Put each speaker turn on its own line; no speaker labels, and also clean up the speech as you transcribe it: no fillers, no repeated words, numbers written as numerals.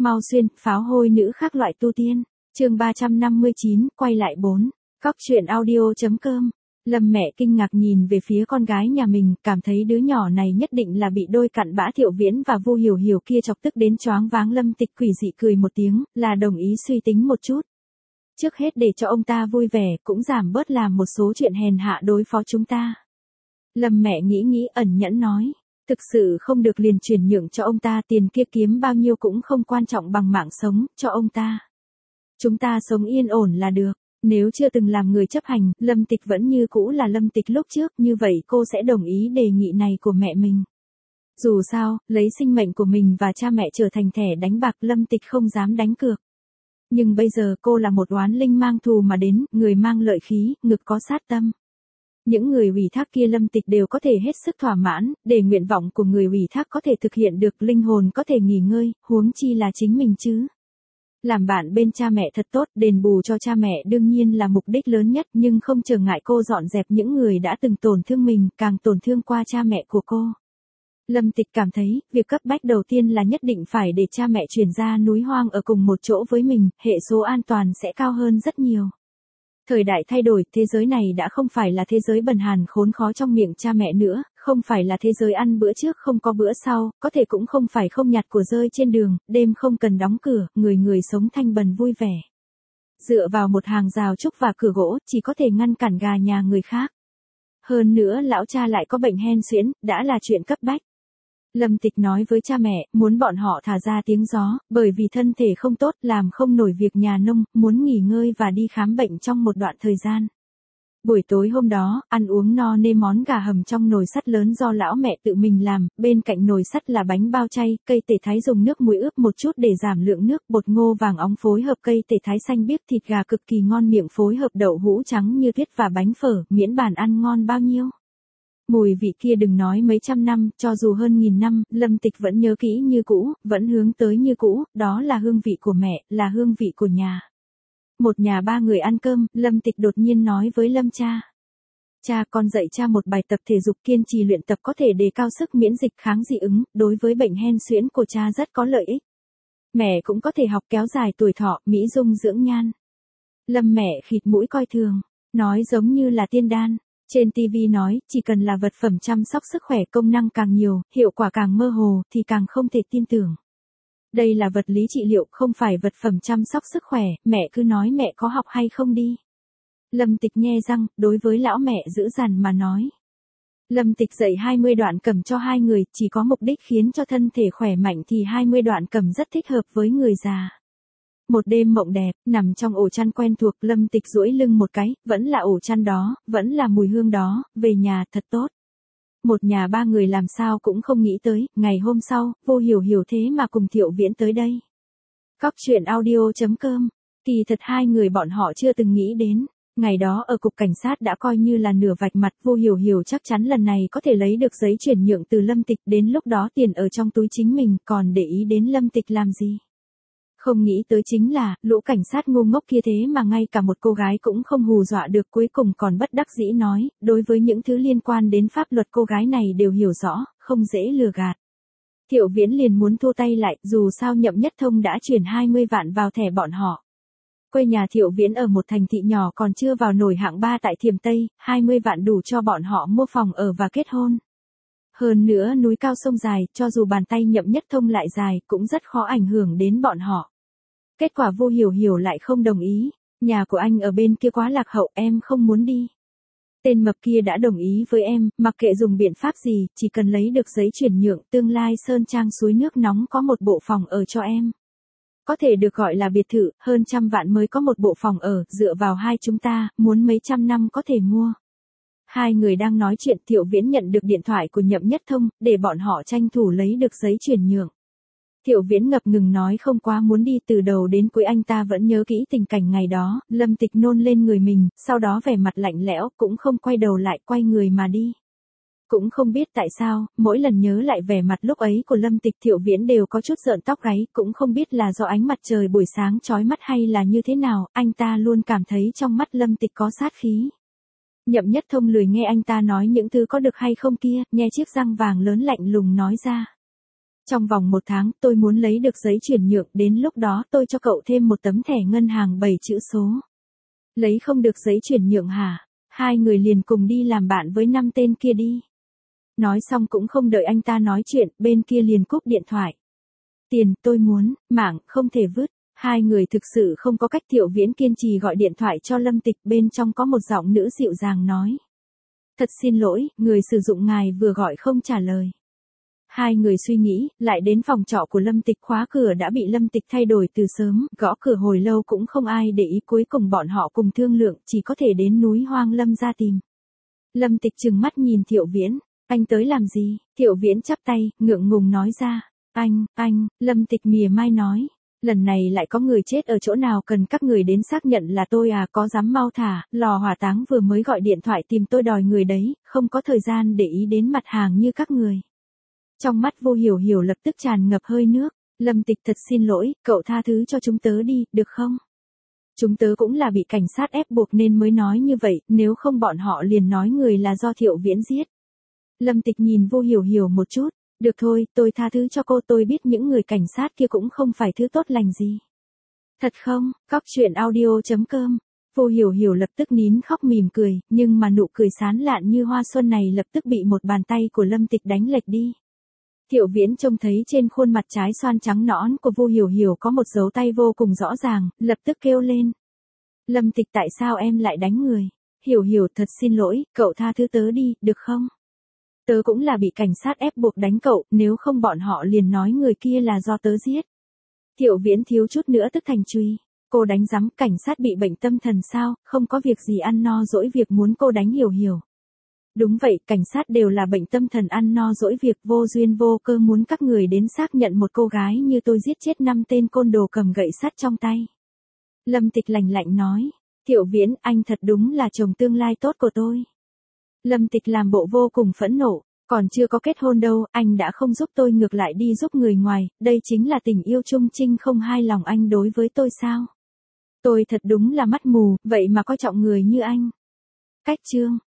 Mau xuyên, pháo hôi nữ khác loại tu tiên. Chương 359, quay lại 4. Cóc truyện audio.com. Lâm mẹ kinh ngạc nhìn về phía con gái nhà mình, cảm thấy đứa nhỏ này nhất định là bị đôi cặn bã Thiệu Viễn và Vu Hiểu Hiểu kia chọc tức đến choáng váng. Lâm Tịch quỷ dị cười một tiếng, là đồng ý suy tính một chút. Trước hết để cho ông ta vui vẻ, cũng giảm bớt làm một số chuyện hèn hạ đối phó chúng ta. Lâm mẹ nghĩ ẩn nhẫn nói. Thực sự không được liền chuyển nhượng cho ông ta, tiền kia kiếm bao nhiêu cũng không quan trọng bằng mạng sống, cho ông ta. Chúng ta sống yên ổn là được. Nếu chưa từng làm người chấp hành, Lâm Tịch vẫn như cũ là Lâm Tịch lúc trước, như vậy cô sẽ đồng ý đề nghị này của mẹ mình. Dù sao, lấy sinh mệnh của mình và cha mẹ trở thành thẻ đánh bạc, Lâm Tịch không dám đánh cược. Nhưng bây giờ cô là một oán linh mang thù mà đến, người mang lợi khí, ngực có sát tâm. Những người ủy thác kia Lâm Tịch đều có thể hết sức thỏa mãn, để nguyện vọng của người ủy thác có thể thực hiện được, linh hồn có thể nghỉ ngơi, huống chi là chính mình chứ. Làm bạn bên cha mẹ thật tốt, đền bù cho cha mẹ đương nhiên là mục đích lớn nhất, nhưng không trở ngại cô dọn dẹp những người đã từng tổn thương mình, càng tổn thương qua cha mẹ của cô. Lâm Tịch cảm thấy, việc cấp bách đầu tiên là nhất định phải để cha mẹ chuyển ra núi hoang ở cùng một chỗ với mình, hệ số an toàn sẽ cao hơn rất nhiều. Thời đại thay đổi, thế giới này đã không phải là thế giới bần hàn khốn khó trong miệng cha mẹ nữa, không phải là thế giới ăn bữa trước không có bữa sau, có thể cũng không phải không nhặt của rơi trên đường, đêm không cần đóng cửa, người người sống thanh bần vui vẻ. Dựa vào một hàng rào trúc và cửa gỗ, chỉ có thể ngăn cản gà nhà người khác. Hơn nữa lão cha lại có bệnh hen suyễn, đã là chuyện cấp bách. Lâm Tịch nói với cha mẹ, muốn bọn họ thả ra tiếng gió, bởi vì thân thể không tốt, làm không nổi việc nhà nông, muốn nghỉ ngơi và đi khám bệnh trong một đoạn thời gian. Buổi tối hôm đó, ăn uống no nê món gà hầm trong nồi sắt lớn do lão mẹ tự mình làm, bên cạnh nồi sắt là bánh bao chay, cây tể thái dùng nước muối ướp một chút để giảm lượng nước, bột ngô vàng óng phối hợp cây tể thái xanh biếc, thịt gà cực kỳ ngon miệng phối hợp đậu hũ trắng như tuyết và bánh phở, miễn bàn ăn ngon bao nhiêu. Mùi vị kia đừng nói mấy trăm năm, cho dù hơn nghìn năm, Lâm Tịch vẫn nhớ kỹ như cũ, vẫn hướng tới như cũ, đó là hương vị của mẹ, là hương vị của nhà. Một nhà ba người ăn cơm, Lâm Tịch đột nhiên nói với Lâm cha. Cha, con dạy cha một bài tập thể dục, kiên trì luyện tập có thể đề cao sức miễn dịch, kháng dị ứng, đối với bệnh hen suyễn của cha rất có lợi ích. Mẹ cũng có thể học kéo dài tuổi thọ, mỹ dung dưỡng nhan. Lâm mẹ khịt mũi coi thường, nói giống như là tiên đan. Trên TV nói, chỉ cần là vật phẩm chăm sóc sức khỏe, công năng càng nhiều, hiệu quả càng mơ hồ, thì càng không thể tin tưởng. Đây là vật lý trị liệu, không phải vật phẩm chăm sóc sức khỏe, mẹ cứ nói mẹ có học hay không đi. Lâm Tịch nhe răng, đối với lão mẹ dữ dằn mà nói. Lâm Tịch dạy 20 đoạn cầm cho hai người, chỉ có mục đích khiến cho thân thể khỏe mạnh thì 20 đoạn cầm rất thích hợp với người già. Một đêm mộng đẹp, nằm trong ổ chăn quen thuộc, Lâm Tịch duỗi lưng một cái, vẫn là ổ chăn đó, vẫn là mùi hương đó, về nhà thật tốt. Một nhà ba người làm sao cũng không nghĩ tới, ngày hôm sau, Vô Hiểu Hiểu thế mà cùng Thiệu Viễn tới đây. Cóc truyện audio.com, kỳ thật hai người bọn họ chưa từng nghĩ đến. Ngày đó ở cục cảnh sát đã coi như là nửa vạch mặt, Vô Hiểu Hiểu chắc chắn lần này có thể lấy được giấy chuyển nhượng từ Lâm Tịch, đến lúc đó tiền ở trong túi chính mình, còn để ý đến Lâm Tịch làm gì. Không nghĩ tới chính là, lũ cảnh sát ngu ngốc kia thế mà ngay cả một cô gái cũng không hù dọa được, cuối cùng còn bất đắc dĩ nói, đối với những thứ liên quan đến pháp luật cô gái này đều hiểu rõ, không dễ lừa gạt. Thiệu Viễn liền muốn thua tay lại, dù sao Nhậm Nhất Thông đã chuyển 20 vạn vào thẻ bọn họ. Quê nhà Thiệu Viễn ở một thành thị nhỏ còn chưa vào nổi hạng 3 tại Thiểm Tây, 20 vạn đủ cho bọn họ mua phòng ở và kết hôn. Hơn nữa núi cao sông dài, cho dù bàn tay Nhậm Nhất Thông lại dài, cũng rất khó ảnh hưởng đến bọn họ. Kết quả Vô Hiểu Hiểu lại không đồng ý, nhà của anh ở bên kia quá lạc hậu, em không muốn đi. Tên mập kia đã đồng ý với em, mặc kệ dùng biện pháp gì, chỉ cần lấy được giấy chuyển nhượng, tương lai Sơn Trang suối nước nóng có một bộ phòng ở cho em. Có thể được gọi là biệt thự, hơn 100 vạn mới có một bộ phòng ở, dựa vào hai chúng ta, muốn mấy trăm năm có thể mua. Hai người đang nói chuyện, Thiệu Viễn nhận được điện thoại của Nhậm Nhất Thông, để bọn họ tranh thủ lấy được giấy chuyển nhượng. Thiệu Viễn ngập ngừng nói không quá muốn đi, từ đầu đến cuối anh ta vẫn nhớ kỹ tình cảnh ngày đó, Lâm Tịch nôn lên người mình, sau đó vẻ mặt lạnh lẽo, cũng không quay đầu lại, quay người mà đi. Cũng không biết tại sao, mỗi lần nhớ lại vẻ mặt lúc ấy của Lâm Tịch, Thiệu Viễn đều có chút rợn tóc gáy, cũng không biết là do ánh mặt trời buổi sáng chói mắt hay là như thế nào, anh ta luôn cảm thấy trong mắt Lâm Tịch có sát khí. Nhậm Nhất Thông lười nghe anh ta nói những thứ có được hay không kia, nhe chiếc răng vàng lớn lạnh lùng nói ra. Trong vòng 1 tháng tôi muốn lấy được giấy chuyển nhượng, đến lúc đó tôi cho cậu thêm một tấm thẻ ngân hàng 7 chữ số. Lấy không được giấy chuyển nhượng hả? Hai người liền cùng đi làm bạn với 5 tên kia đi. Nói xong cũng không đợi anh ta nói chuyện, bên kia liền cúp điện thoại. Tiền, tôi muốn, mạng, không thể vứt. Hai người thực sự không có cách. Thiệu Viễn kiên trì gọi điện thoại cho Lâm Tịch, bên trong có một giọng nữ dịu dàng nói. Thật xin lỗi, người sử dụng ngài vừa gọi không trả lời. Hai người suy nghĩ, lại đến phòng trọ của Lâm Tịch, khóa cửa đã bị Lâm Tịch thay đổi từ sớm, gõ cửa hồi lâu cũng không ai để ý, cuối cùng bọn họ cùng thương lượng, chỉ có thể đến núi Hoang Lâm ra tìm. Lâm Tịch trừng mắt nhìn Thiệu Viễn, anh tới làm gì? Thiệu Viễn chắp tay, ngượng ngùng nói ra, anh, Lâm Tịch mỉa mai nói, lần này lại có người chết ở chỗ nào cần các người đến xác nhận là tôi à, có dám mau thả, lò hỏa táng vừa mới gọi điện thoại tìm tôi đòi người đấy, không có thời gian để ý đến mặt hàng như các người. Trong mắt Vô Hiểu Hiểu lập tức tràn ngập hơi nước. Lâm Tịch thật xin lỗi, cậu tha thứ cho chúng tớ đi, được không? Chúng tớ cũng là bị cảnh sát ép buộc nên mới nói như vậy, nếu không bọn họ liền nói người là do Thiệu Viễn giết. Lâm Tịch nhìn Vô Hiểu Hiểu một chút, được thôi, tôi tha thứ cho cô, tôi biết những người cảnh sát kia cũng không phải thứ tốt lành gì. Thật không? Cóc.audio.com. Vô Hiểu Hiểu lập tức nín khóc mỉm cười, nhưng mà nụ cười sán lạn như hoa xuân này lập tức bị một bàn tay của Lâm Tịch đánh lệch đi. Thiệu Viễn trông thấy trên khuôn mặt trái xoan trắng nõn của Vô Hiểu Hiểu có một dấu tay vô cùng rõ ràng, lập tức kêu lên. Lâm Tịch, tại sao em lại đánh người? Hiểu Hiểu, thật xin lỗi, cậu tha thứ tớ đi, được không? Tớ cũng là bị cảnh sát ép buộc đánh cậu, nếu không bọn họ liền nói người kia là do tớ giết. Thiệu Viễn thiếu chút nữa tức thành truy. Cô đánh rắm, cảnh sát bị bệnh tâm thần sao, không có việc gì ăn no dỗi việc muốn cô đánh Hiểu Hiểu. Đúng vậy, cảnh sát đều là bệnh tâm thần ăn no dỗi việc vô duyên vô cơ muốn các người đến xác nhận một cô gái như tôi giết chết 5 tên côn đồ cầm gậy sắt trong tay. Lâm Tịch lạnh lạnh nói, Thiệu Viễn, anh thật đúng là chồng tương lai tốt của tôi. Lâm Tịch làm bộ vô cùng phẫn nộ, còn chưa có kết hôn đâu, anh đã không giúp tôi ngược lại đi giúp người ngoài, đây chính là tình yêu chung trinh không hai lòng anh đối với tôi sao? Tôi thật đúng là mắt mù, vậy mà coi trọng người như anh. Cách chương